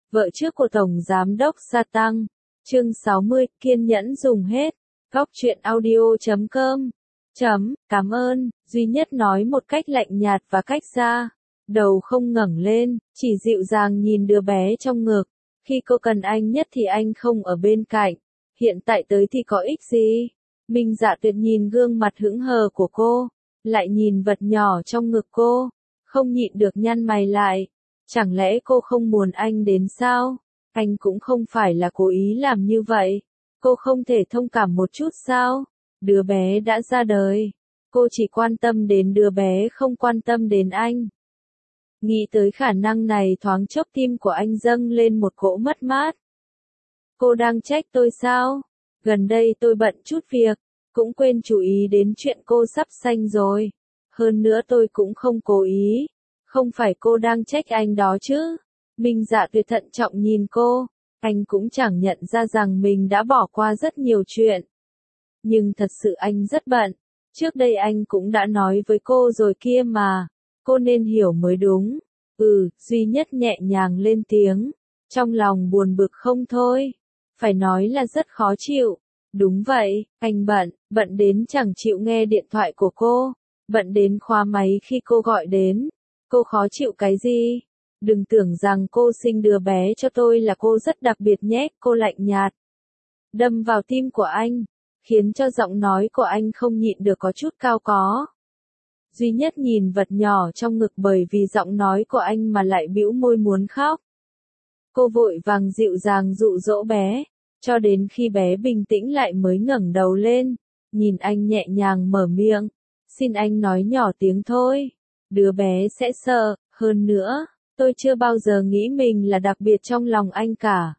vợ trước của Tổng Giám đốc Sa Tăng. Chương 60, kiên nhẫn dùng hết. Góc truyện audio.com. Cảm ơn, duy nhất nói một cách lạnh nhạt và cách xa. Đầu không ngẩng lên, chỉ dịu dàng nhìn đứa bé trong ngực. Khi cô cần anh nhất thì anh không ở bên cạnh. Hiện tại tới thì có ích gì? Minh Dạ Tuyệt nhìn gương mặt hững hờ của cô, lại nhìn vật nhỏ trong ngực cô, không nhịn được nhăn mày lại. Chẳng lẽ cô không muốn anh đến sao? Anh cũng không phải là cố ý làm như vậy. Cô không thể thông cảm một chút sao? Đứa bé đã ra đời. Cô chỉ quan tâm đến đứa bé không quan tâm đến anh. Nghĩ tới khả năng này thoáng chốc tim của anh dâng lên một cỗ mất mát. Cô đang trách tôi sao? Gần đây tôi bận chút việc, cũng quên chú ý đến chuyện cô sắp sanh rồi. Hơn nữa tôi cũng không cố ý. Không phải cô đang trách anh đó chứ? Minh Dạ Tuyệt thận trọng nhìn cô. Anh cũng chẳng nhận ra rằng mình đã bỏ qua rất nhiều chuyện. Nhưng thật sự anh rất bận. Trước đây anh cũng đã nói với cô rồi kia mà. Cô nên hiểu mới đúng. Duy nhất nhẹ nhàng lên tiếng. Trong lòng buồn bực không thôi. Phải nói là rất khó chịu. Đúng vậy, anh bận đến chẳng chịu nghe điện thoại của cô. Bận đến khóa máy khi cô gọi đến. Cô khó chịu cái gì? Đừng tưởng rằng cô sinh đứa bé cho tôi là cô rất đặc biệt nhé, cô lạnh nhạt. Đâm vào tim của anh, khiến cho giọng nói của anh không nhịn được có chút cao có. Duy nhất nhìn vật nhỏ trong ngực bởi vì giọng nói của anh mà lại bĩu môi muốn khóc. Cô vội vàng dịu dàng dụ dỗ bé, cho đến khi bé bình tĩnh lại mới ngẩng đầu lên, nhìn anh nhẹ nhàng mở miệng. Xin anh nói nhỏ tiếng thôi, đứa bé sẽ sợ, hơn nữa. Tôi chưa bao giờ nghĩ mình là đặc biệt trong lòng anh cả.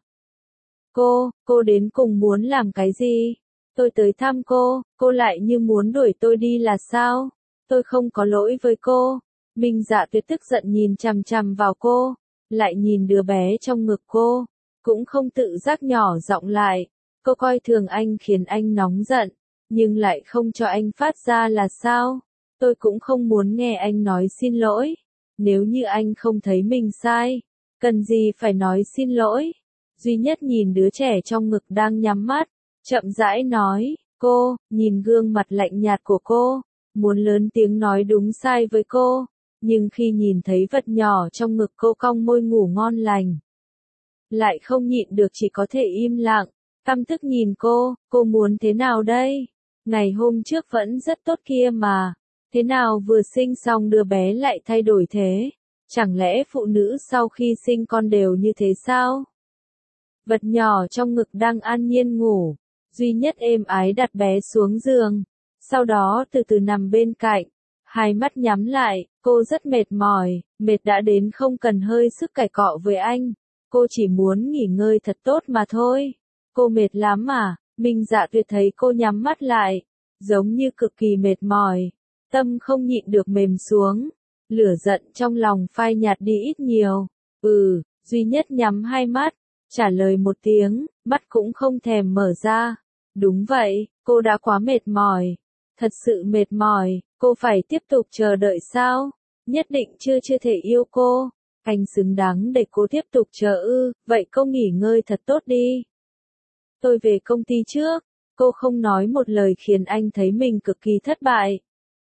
Cô đến cùng muốn làm cái gì? Tôi tới thăm cô lại như muốn đuổi tôi đi là sao? Tôi không có lỗi với cô. Minh Dạ Tuyệt tức giận nhìn chằm chằm vào cô, lại nhìn đứa bé trong ngực cô, cũng không tự giác nhỏ giọng lại. Cô coi thường anh khiến anh nóng giận, nhưng lại không cho anh phát ra là sao? Tôi cũng không muốn nghe anh nói xin lỗi. Nếu như anh không thấy mình sai, cần gì phải nói xin lỗi. Duy nhất nhìn đứa trẻ trong ngực đang nhắm mắt, chậm rãi nói, cô, nhìn gương mặt lạnh nhạt của cô, muốn lớn tiếng nói đúng sai với cô, nhưng khi nhìn thấy vật nhỏ trong ngực cô cong môi ngủ ngon lành. Lại không nhịn được chỉ có thể im lặng, căm tức nhìn cô muốn thế nào đây? Ngày hôm trước vẫn rất tốt kia mà. Thế nào vừa sinh xong đứa bé lại thay đổi thế? Chẳng lẽ phụ nữ sau khi sinh con đều như thế sao? Vật nhỏ trong ngực đang an nhiên ngủ, duy nhất êm ái đặt bé xuống giường, sau đó từ từ nằm bên cạnh, hai mắt nhắm lại, cô rất mệt mỏi, mệt đã đến không cần hơi sức cãi cọ với anh, cô chỉ muốn nghỉ ngơi thật tốt mà thôi. Cô mệt lắm à? Minh Dạ Tuyệt thấy cô nhắm mắt lại, giống như cực kỳ mệt mỏi. Tâm không nhịn được mềm xuống, lửa giận trong lòng phai nhạt đi ít nhiều. Duy nhất nhắm hai mắt, trả lời một tiếng, mắt cũng không thèm mở ra. Đúng vậy, cô đã quá mệt mỏi, thật sự mệt mỏi, cô phải tiếp tục chờ đợi sao? Nhất định chưa thể yêu cô, anh xứng đáng để cô tiếp tục chờ vậy cô nghỉ ngơi thật tốt đi. Tôi về công ty trước, cô không nói một lời khiến anh thấy mình cực kỳ thất bại.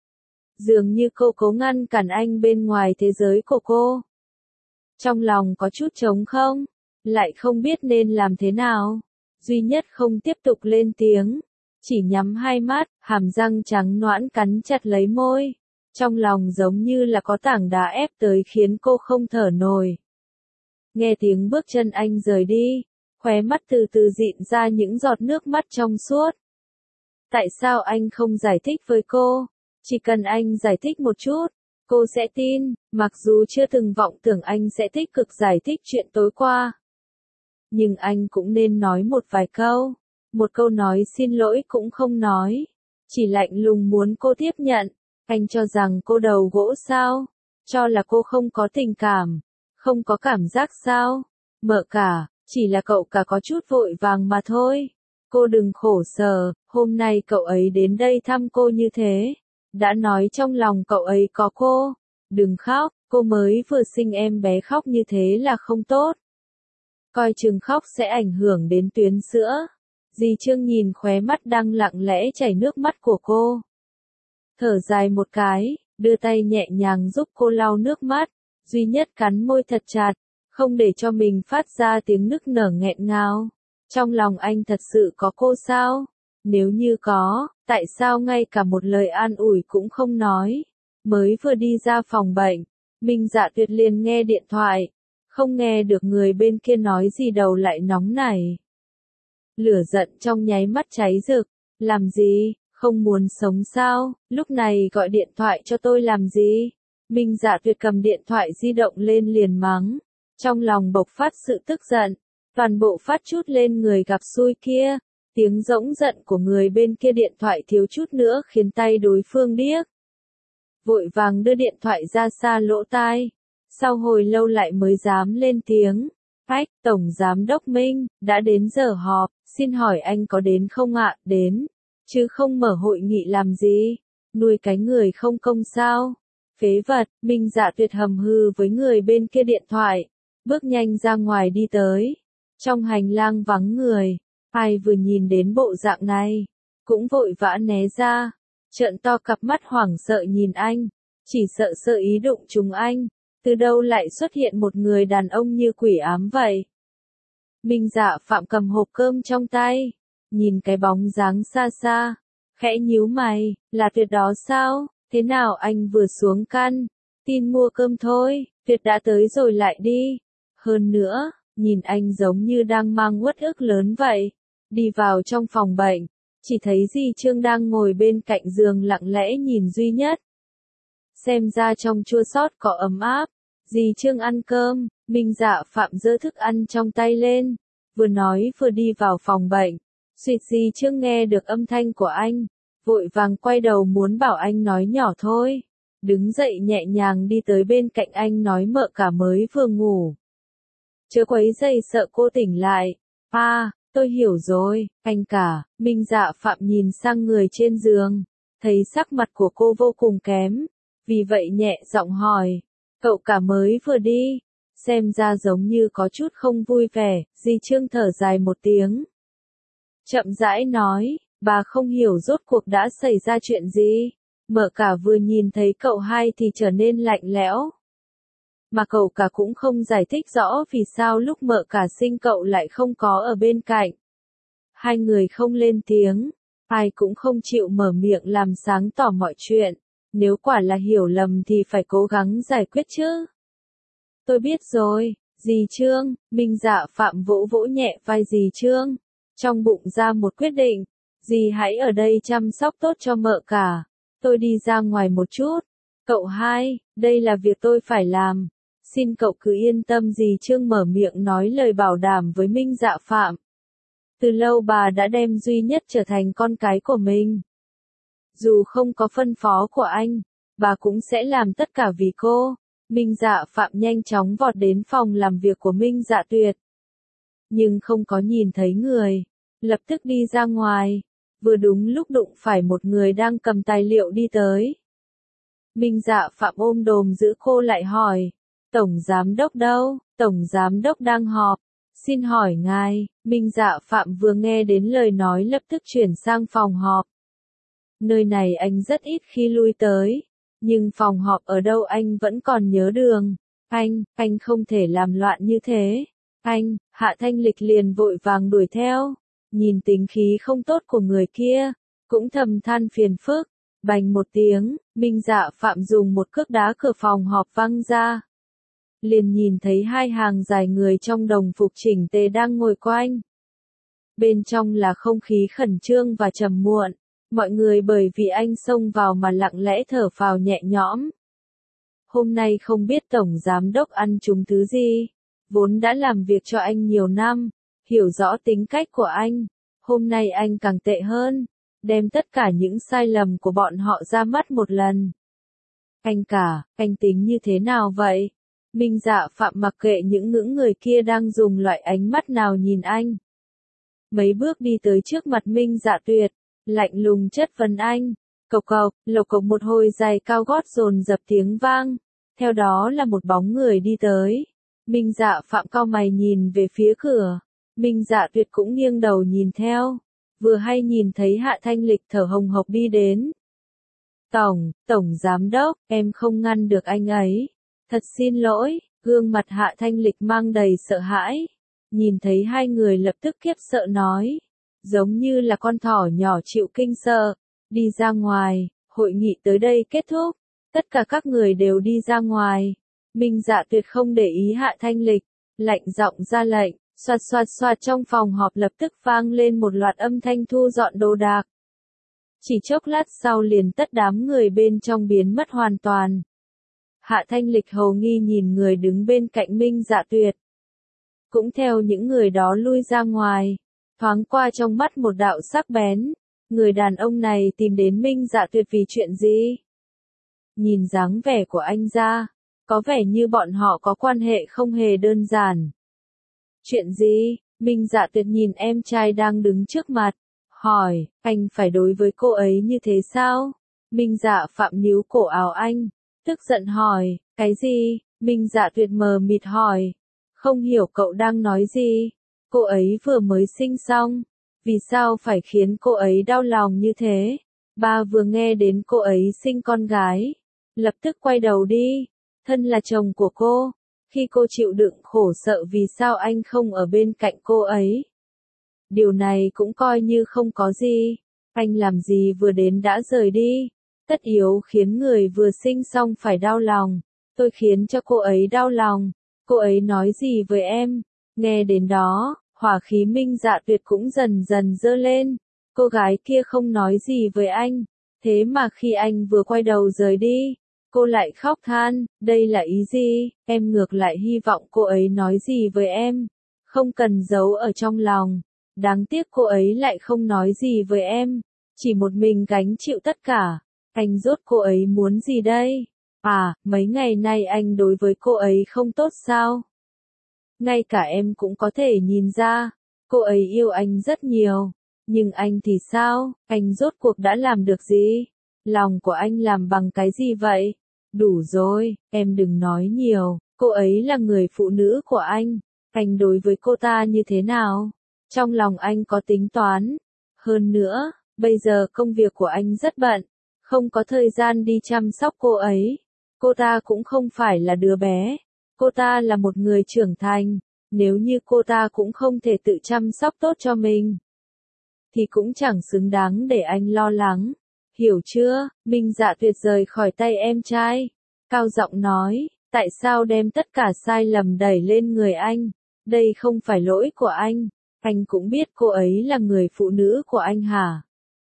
Dường như cô cố ngăn cản anh bên ngoài thế giới của cô. Trong lòng có chút trống không, lại không biết nên làm thế nào. Duy nhất không tiếp tục lên tiếng, chỉ nhắm hai mắt, hàm răng trắng nõn cắn chặt lấy môi. Trong lòng giống như là có tảng đá ép tới khiến cô không thở nổi. Nghe tiếng bước chân anh rời đi, khóe mắt từ từ dịn ra những giọt nước mắt trong suốt. Tại sao anh không giải thích với cô? Chỉ cần anh giải thích một chút, cô sẽ tin, mặc dù chưa từng vọng tưởng anh sẽ tích cực giải thích chuyện tối qua. Nhưng anh cũng nên nói một vài câu, một câu nói xin lỗi cũng không nói, chỉ lạnh lùng muốn cô tiếp nhận. Anh cho rằng cô đầu gỗ sao? Cho là cô không có tình cảm, không có cảm giác sao? Mợ cả, chỉ là cậu cả có chút vội vàng mà thôi. Cô đừng khổ sở, hôm nay cậu ấy đến đây thăm cô như thế. Đã nói trong lòng cậu ấy có cô. Đừng khóc, cô mới vừa sinh em bé khóc như thế là không tốt. coi chừng khóc sẽ ảnh hưởng đến tuyến sữa. Dì Trương nhìn khóe mắt đang lặng lẽ chảy nước mắt của cô. Thở dài một cái, đưa tay nhẹ nhàng giúp cô lau nước mắt, duy nhất cắn môi thật chặt, không để cho mình phát ra tiếng nức nở nghẹn ngào. Trong lòng anh thật sự có cô sao? Nếu như có, tại sao ngay cả một lời an ủi cũng không nói? Mới vừa đi ra phòng bệnh, Minh Dạ Tuyệt liền nghe điện thoại, không nghe được người bên kia nói gì đầu lại nóng nảy. Lửa giận trong nháy mắt cháy rực, làm gì, không muốn sống sao, lúc này gọi điện thoại cho tôi làm gì? Minh Dạ Tuyệt cầm điện thoại di động lên liền mắng, trong lòng bộc phát sự tức giận, toàn bộ phát chút lên người gặp xui kia, tiếng rỗng giận của người bên kia điện thoại thiếu chút nữa khiến tay đối phương điếc. Vội vàng đưa điện thoại ra xa lỗ tai, sau hồi lâu lại mới dám lên tiếng. Ách, Tổng Giám đốc Minh, đã đến giờ họp, xin hỏi anh có đến không ạ? Đến, chứ không mở hội nghị làm gì? Nuôi cái người không công sao? Phế vật, Minh Dạ Tuyệt hầm hừ với người bên kia điện thoại, bước nhanh ra ngoài đi tới. Trong hành lang vắng người, ai vừa nhìn đến bộ dạng này, cũng vội vã né ra, trợn to cặp mắt hoảng sợ nhìn anh, chỉ sợ sơ ý đụng trúng anh. Từ đâu lại xuất hiện một người đàn ông như quỷ ám vậy? Minh Dạ Phạm cầm hộp cơm trong tay, nhìn cái bóng dáng xa xa, khẽ nhíu mày, là Tuyệt đó sao? Thế nào anh vừa xuống căn tin mua cơm thôi, Tuyệt đã tới rồi lại đi. Hơn nữa, nhìn anh giống như đang mang uất ức lớn vậy. Đi vào trong phòng bệnh, chỉ thấy dì Trương đang ngồi bên cạnh giường lặng lẽ nhìn Duy Nhất. Xem ra trong chua xót có ấm áp. Dì Trương ăn cơm, Minh Dạ Phạm giơ thức ăn trong tay lên, vừa nói vừa đi vào phòng bệnh. Suýt dì Trương nghe được âm thanh của anh, vội vàng quay đầu muốn bảo anh nói nhỏ thôi. Đứng dậy nhẹ nhàng đi tới bên cạnh anh nói mợ cả mới vừa ngủ. Chớ quấy rầy sợ cô tỉnh lại. Tôi hiểu rồi, anh cả. Minh Dạ Phạm nhìn sang người trên giường, thấy sắc mặt của cô vô cùng kém, vì vậy nhẹ giọng hỏi. Cậu cả mới vừa đi, xem ra giống như có chút không vui vẻ. Dì Trương thở dài một tiếng, chậm rãi nói, bà không hiểu rốt cuộc đã xảy ra chuyện gì. Mợ cả vừa nhìn thấy cậu hai thì trở nên lạnh lẽo, mà cậu cả cũng không giải thích rõ vì sao lúc mợ cả sinh cậu lại không có ở bên cạnh. Hai người không lên tiếng, ai cũng không chịu mở miệng làm sáng tỏ mọi chuyện. Nếu quả là hiểu lầm thì phải cố gắng giải quyết chứ. Tôi biết rồi, dì Trương. Minh Dạ Phạm vỗ vỗ nhẹ vai dì Trương, trong bụng ra một quyết định. Dì hãy ở đây chăm sóc tốt cho mợ cả. Tôi đi ra ngoài một chút. Cậu hai, đây là việc tôi phải làm. Xin cậu cứ yên tâm. Dì Trương mở miệng nói lời bảo đảm với Minh Dạ Phạm. Từ lâu bà đã đem Duy Nhất trở thành con cái của mình. Dù không có phân phó của anh, bà cũng sẽ làm tất cả vì cô. Minh Dạ Phạm nhanh chóng vọt đến phòng làm việc của Minh Dạ Tuyệt. Nhưng không có nhìn thấy người, lập tức đi ra ngoài, vừa đúng lúc đụng phải một người đang cầm tài liệu đi tới. Minh Dạ Phạm ôm đồm giữ cô lại hỏi, Tổng Giám đốc đâu? Tổng Giám đốc đang họp, xin hỏi ngài. Minh Dạ Phạm vừa nghe đến lời nói lập tức chuyển sang phòng họp. Nơi này anh rất ít khi lui tới, nhưng phòng họp ở đâu anh vẫn còn nhớ đường. Anh không thể làm loạn như thế. Hạ Thanh Lịch liền vội vàng đuổi theo, nhìn tính khí không tốt của người kia, cũng thầm than phiền phức. Bành một tiếng, Minh Dạ Phạm dùng một cước đá cửa phòng họp văng ra. Liền nhìn thấy hai hàng dài người trong đồng phục chỉnh tề đang ngồi quanh. Bên trong là không khí khẩn trương và trầm muộn. Mọi người bởi vì anh xông vào mà lặng lẽ thở phào nhẹ nhõm. Hôm nay không biết Tổng Giám đốc ăn trúng thứ gì. Vốn đã làm việc cho anh nhiều năm, hiểu rõ tính cách của anh. Hôm nay anh càng tệ hơn, đem tất cả những sai lầm của bọn họ ra mắt một lần. Anh cả, anh tính như thế nào vậy? Minh Dạ Phạm mặc kệ những ngưỡng người kia đang dùng loại ánh mắt nào nhìn anh. Mấy bước đi tới trước mặt Minh Dạ Tuyệt, lạnh lùng chất vấn anh. Cộc cộc, lộc cộc một hồi giày cao gót dồn dập tiếng vang. Theo đó là một bóng người đi tới. Minh Dạ Phạm cau mày nhìn về phía cửa. Minh Dạ Tuyệt cũng nghiêng đầu nhìn theo. Vừa hay nhìn thấy Hạ Thanh Lịch thở hồng hộc đi đến. Tổng giám đốc, em không ngăn được anh ấy. Thật xin lỗi, gương mặt Hạ Thanh Lịch mang đầy sợ hãi. Nhìn thấy hai người lập tức khiếp sợ nói. Giống như là con thỏ nhỏ chịu kinh sợ. Đi ra ngoài, hội nghị tới đây kết thúc. Tất cả các người đều đi ra ngoài. Minh Dạ Tuyệt không để ý Hạ Thanh Lịch. Lạnh giọng ra lệnh, xoạt xoạt xoạt trong phòng họp lập tức vang lên một loạt âm thanh thu dọn đồ đạc. Chỉ chốc lát sau liền tất đám người bên trong biến mất hoàn toàn. Hạ Thanh Lịch hầu nghi nhìn người đứng bên cạnh Minh Dạ Tuyệt. Cũng theo những người đó lui ra ngoài, thoáng qua trong mắt một đạo sắc bén. Người đàn ông này tìm đến Minh Dạ Tuyệt vì chuyện gì? Nhìn dáng vẻ của anh ra, có vẻ như bọn họ có quan hệ không hề đơn giản. Chuyện gì? Minh Dạ Tuyệt nhìn em trai đang đứng trước mặt, hỏi, anh phải đối với cô ấy như thế sao? Minh Dạ Phạm níu cổ áo anh, tức giận hỏi, cái gì? Minh Dạ Tuyệt mờ mịt hỏi, không hiểu cậu đang nói gì? Cô ấy vừa mới sinh xong, vì sao phải khiến cô ấy đau lòng như thế? Ba vừa nghe đến cô ấy sinh con gái, lập tức quay đầu đi, thân là chồng của cô. Khi cô chịu đựng khổ sợ vì sao anh không ở bên cạnh cô ấy. Điều này cũng coi như không có gì. Anh làm gì vừa đến đã rời đi. Tất yếu khiến người vừa sinh xong phải đau lòng. Tôi khiến cho cô ấy đau lòng. Cô ấy nói gì với em? Nghe đến đó, hỏa khí Minh Dạ Tuyệt cũng dần dần dơ lên. Cô gái kia không nói gì với anh. Thế mà khi anh vừa quay đầu rời đi, cô lại khóc than, đây là ý gì? Em ngược lại hy vọng cô ấy nói gì với em. Không cần giấu ở trong lòng. Đáng tiếc cô ấy lại không nói gì với em. Chỉ một mình gánh chịu tất cả. Anh rốt cô ấy muốn gì đây? À, mấy ngày nay anh đối với cô ấy không tốt sao? Ngay cả em cũng có thể nhìn ra. Cô ấy yêu anh rất nhiều. Nhưng anh thì sao? Anh rốt cuộc đã làm được gì? Lòng của anh làm bằng cái gì vậy? Đủ rồi, em đừng nói nhiều, cô ấy là người phụ nữ của anh đối với cô ta như thế nào? Trong lòng anh có tính toán. Hơn nữa, bây giờ công việc của anh rất bận, không có thời gian đi chăm sóc cô ấy. Cô ta cũng không phải là đứa bé, cô ta là một người trưởng thành, nếu như cô ta cũng không thể tự chăm sóc tốt cho mình, thì cũng chẳng xứng đáng để anh lo lắng. Hiểu chưa? Minh Dạ Tuyệt rời khỏi tay em trai. Cao giọng nói, tại sao đem tất cả sai lầm đẩy lên người anh? Đây không phải lỗi của anh cũng biết cô ấy là người phụ nữ của anh hả?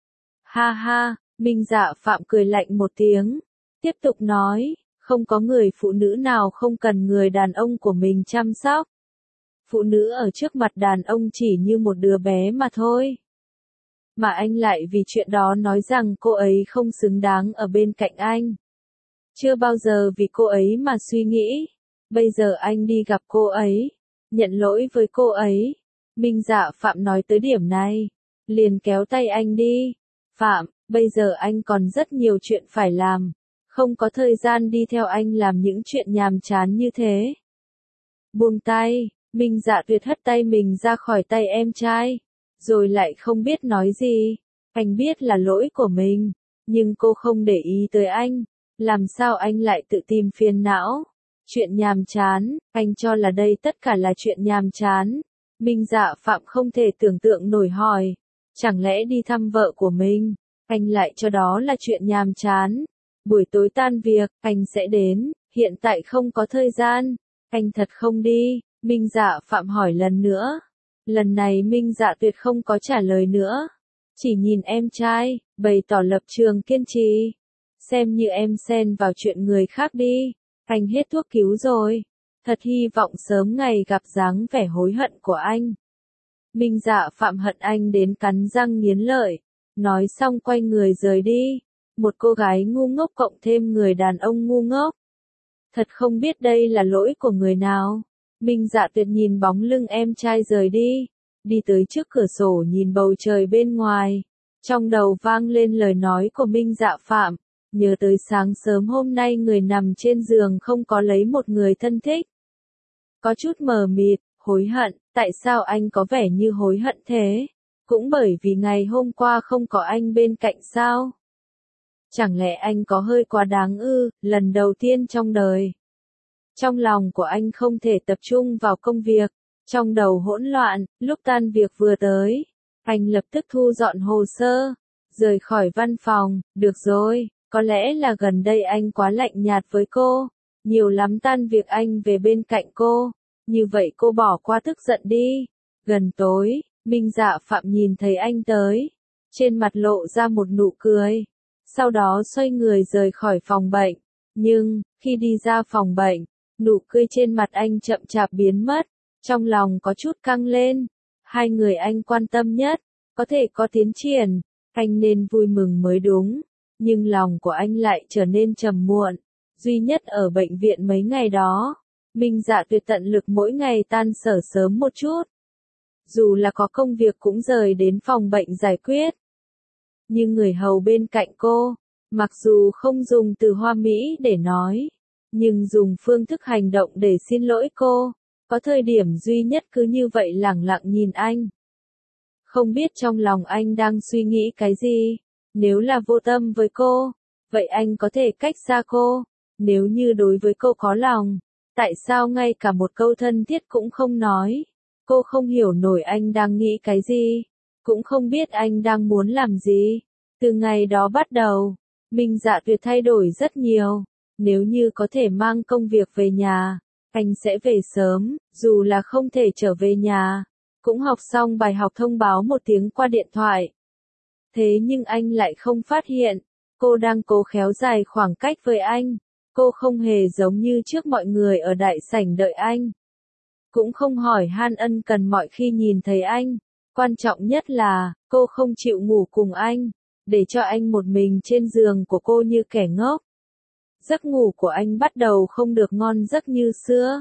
Ha ha, Minh Dạ Phạm cười lạnh một tiếng. Tiếp tục nói, không có người phụ nữ nào không cần người đàn ông của mình chăm sóc. Phụ nữ ở trước mặt đàn ông chỉ như một đứa bé mà thôi. Mà anh lại vì chuyện đó nói rằng cô ấy không xứng đáng ở bên cạnh anh. Chưa bao giờ vì cô ấy mà suy nghĩ. Bây giờ anh đi gặp cô ấy, nhận lỗi với cô ấy. Minh Dạ Phạm nói tới điểm này, liền kéo tay anh đi. Phạm, bây giờ anh còn rất nhiều chuyện phải làm, không có thời gian đi theo anh làm những chuyện nhàm chán như thế. Buông tay, Minh Dạ Tuyệt hất tay mình ra khỏi tay em trai. Rồi lại không biết nói gì. Anh biết là lỗi của mình, nhưng cô không để ý tới anh. Làm sao anh lại tự tìm phiền não? Chuyện nhàm chán, anh cho là đây tất cả là chuyện nhàm chán. Minh Dạ Phạm không thể tưởng tượng nổi hỏi. Chẳng lẽ đi thăm vợ của mình, anh lại cho đó là chuyện nhàm chán? Buổi tối tan việc, anh sẽ đến, hiện tại không có thời gian. Anh thật không đi? Minh Dạ Phạm hỏi lần nữa. Lần này Minh Dạ Tuyệt không có trả lời nữa. Chỉ nhìn em trai, bày tỏ lập trường kiên trì. Xem như em xen vào chuyện người khác đi. Anh hết thuốc cứu rồi. Thật hy vọng sớm ngày gặp dáng vẻ hối hận của anh. Minh Dạ Phạm hận anh đến cắn răng nghiến lợi. Nói xong quay người rời đi. Một cô gái ngu ngốc cộng thêm người đàn ông ngu ngốc. Thật không biết đây là lỗi của người nào. Minh Dạ Tuyệt nhìn bóng lưng em trai rời đi. Đi tới trước cửa sổ nhìn bầu trời bên ngoài. Trong đầu vang lên lời nói của Minh Dạ Phạm. Nhớ tới sáng sớm hôm nay người nằm trên giường không có lấy một người thân thích. có chút mờ mịt, hối hận, tại sao anh có vẻ như hối hận thế? Cũng bởi vì ngày hôm qua không có anh bên cạnh sao? Chẳng lẽ anh có hơi quá đáng ư, lần đầu tiên trong đời. Trong lòng của anh không thể tập trung vào công việc, trong đầu hỗn loạn, lúc tan việc vừa tới, anh lập tức thu dọn hồ sơ, rời khỏi văn phòng, được rồi, có lẽ là gần đây anh quá lạnh nhạt với cô, nhiều lắm tan việc anh về bên cạnh cô, như vậy cô bỏ qua tức giận đi. Gần tối, Minh Dạ Phạm nhìn thấy anh tới, trên mặt lộ ra một nụ cười, sau đó xoay người rời khỏi phòng bệnh, nhưng, khi đi ra phòng bệnh, nụ cười trên mặt anh chậm chạp biến mất, trong lòng có chút căng lên, hai người anh quan tâm nhất, có thể có tiến triển, anh nên vui mừng mới đúng, nhưng lòng của anh lại trở nên trầm muộn, duy nhất ở bệnh viện mấy ngày đó, Minh Dạ Tuyệt tận lực mỗi ngày tan sở sớm một chút. Dù là có công việc cũng rời đến phòng bệnh giải quyết. Nhưng người hầu bên cạnh cô, mặc dù không dùng từ hoa mỹ để nói, nhưng dùng phương thức hành động để xin lỗi cô, có thời điểm duy nhất cứ như vậy lẳng lặng nhìn anh. Không biết trong lòng anh đang suy nghĩ cái gì, nếu là vô tâm với cô, vậy anh có thể cách xa cô, nếu như đối với cô có lòng, tại sao ngay cả một câu thân thiết cũng không nói, cô không hiểu nổi anh đang nghĩ cái gì, cũng không biết anh đang muốn làm gì. Từ ngày đó bắt đầu, Minh Dạ Tuyệt thay đổi rất nhiều, nếu như có thể mang công việc về nhà, anh sẽ về sớm, dù là không thể trở về nhà, cũng học xong bài học thông báo một tiếng qua điện thoại. Thế nhưng anh lại không phát hiện, cô đang cố khéo dài khoảng cách với anh, cô không hề giống như trước mọi người ở đại sảnh đợi anh. Cũng không hỏi han ân cần mọi khi nhìn thấy anh, quan trọng nhất là, cô không chịu ngủ cùng anh, để cho anh một mình trên giường của cô như kẻ ngốc. Giấc ngủ của anh bắt đầu không được ngon giấc như xưa.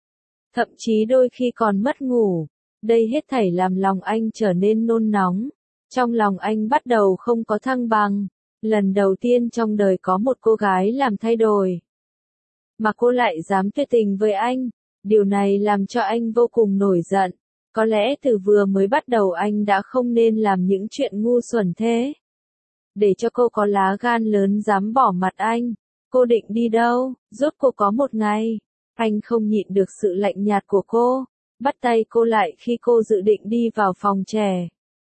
Thậm chí đôi khi còn mất ngủ, đây hết thảy làm lòng anh trở nên nôn nóng. Trong lòng anh bắt đầu không có thăng bằng. Lần đầu tiên trong đời có một cô gái làm thay đổi. Mà cô lại dám tuyệt tình với anh. Điều này làm cho anh vô cùng nổi giận. Có lẽ từ vừa mới bắt đầu anh đã không nên làm những chuyện ngu xuẩn thế. Để cho cô có lá gan lớn dám bỏ mặt anh. Cô định đi đâu? Rốt cuộc có một ngày, anh không nhịn được sự lạnh nhạt của cô, bắt tay cô lại khi cô dự định đi vào phòng trẻ.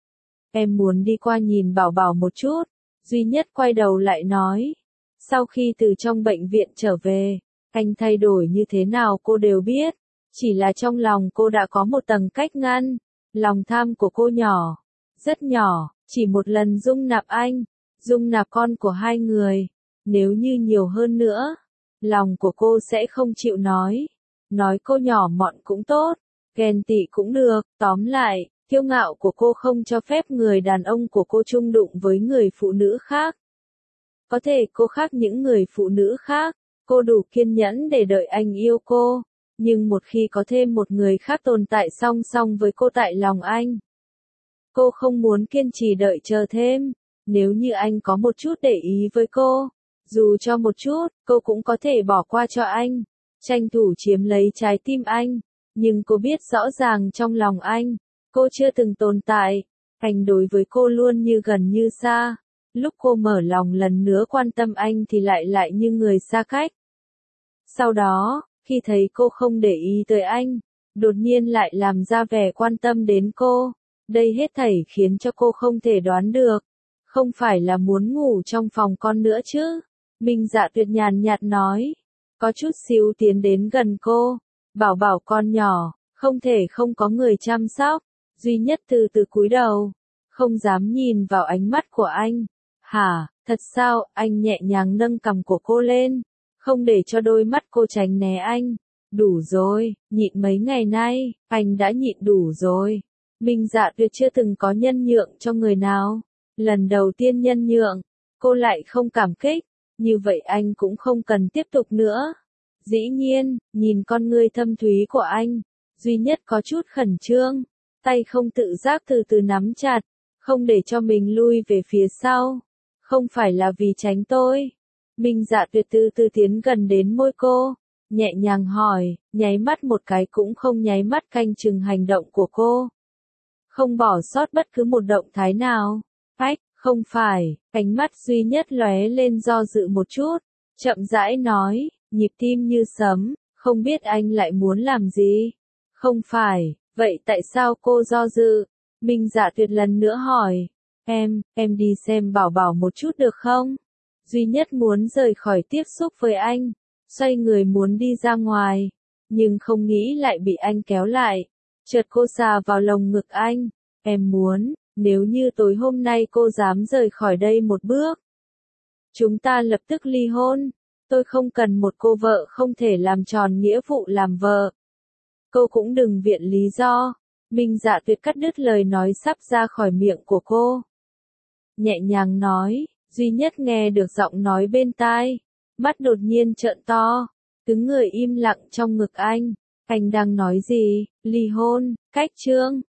Em muốn đi qua nhìn Bảo Bảo một chút, duy nhất quay đầu lại nói. Sau khi từ trong bệnh viện trở về, anh thay đổi như thế nào cô đều biết, chỉ là trong lòng cô đã có một tầng cách ngăn, lòng tham của cô nhỏ, rất nhỏ, chỉ một lần dung nạp anh, dung nạp con của hai người. Nếu như nhiều hơn nữa, lòng của cô sẽ không chịu nói cô nhỏ mọn cũng tốt, ghen tị cũng được, tóm lại, kiêu ngạo của cô không cho phép người đàn ông của cô chung đụng với người phụ nữ khác. Có thể cô khác những người phụ nữ khác, cô đủ kiên nhẫn để đợi anh yêu cô, nhưng một khi có thêm một người khác tồn tại song song với cô tại lòng anh, cô không muốn kiên trì đợi chờ thêm, nếu như anh có một chút để ý với cô. Dù cho một chút, cô cũng có thể bỏ qua cho anh, tranh thủ chiếm lấy trái tim anh, nhưng cô biết rõ ràng trong lòng anh, cô chưa từng tồn tại, anh đối với cô luôn như gần như xa, lúc cô mở lòng lần nữa quan tâm anh thì lại như người xa cách. Sau đó, khi thấy cô không để ý tới anh, đột nhiên lại làm ra vẻ quan tâm đến cô, đây hết thảy khiến cho cô không thể đoán được, không phải là muốn ngủ trong phòng con nữa chứ. Minh Dạ Tuyệt nhàn nhạt nói, có chút xíu tiến đến gần cô, Bảo Bảo con nhỏ, không thể không có người chăm sóc, duy nhất từ từ cúi đầu, không dám nhìn vào ánh mắt của anh. Hả, thật sao? Anh nhẹ nhàng nâng cằm của cô lên, không để cho đôi mắt cô tránh né anh. Đủ rồi, nhịn mấy ngày nay, anh đã nhịn đủ rồi. Minh Dạ Tuyệt chưa từng có nhân nhượng cho người nào, lần đầu tiên nhân nhượng, cô lại không cảm kích. Như vậy anh cũng không cần tiếp tục nữa. Dĩ nhiên, nhìn con ngươi thâm thúy của anh, duy nhất có chút khẩn trương, tay không tự giác từ từ nắm chặt, không để cho mình lui về phía sau. Không phải là vì tránh tôi. Minh Dạ Tuyệt từ từ tiến gần đến môi cô, nhẹ nhàng hỏi, nháy mắt một cái cũng không nháy mắt canh chừng hành động của cô. Không bỏ sót bất cứ một động thái nào. Ách, không phải, ánh mắt duy nhất lóe lên do dự một chút, chậm rãi nói, nhịp tim như sấm, không biết anh lại muốn làm gì. Không phải, vậy tại sao cô do dự? Minh Dạ Tuyệt lần nữa hỏi, em đi xem Bảo Bảo một chút được không? Duy nhất muốn rời khỏi tiếp xúc với anh, xoay người muốn đi ra ngoài, nhưng không nghĩ lại bị anh kéo lại. Chợt cô xà vào lồng ngực anh, em muốn, nếu như tối hôm nay cô dám rời khỏi đây một bước, chúng ta lập tức ly hôn, tôi không cần một cô vợ không thể làm tròn nghĩa vụ làm vợ. Cô cũng đừng viện lý do. Minh Dạ Tuyệt cắt đứt lời nói sắp ra khỏi miệng của cô. Nhẹ nhàng nói, duy nhất nghe được giọng nói bên tai, mắt đột nhiên trợn to, cứng người im lặng trong ngực anh. Anh đang nói gì? Ly hôn, cách chương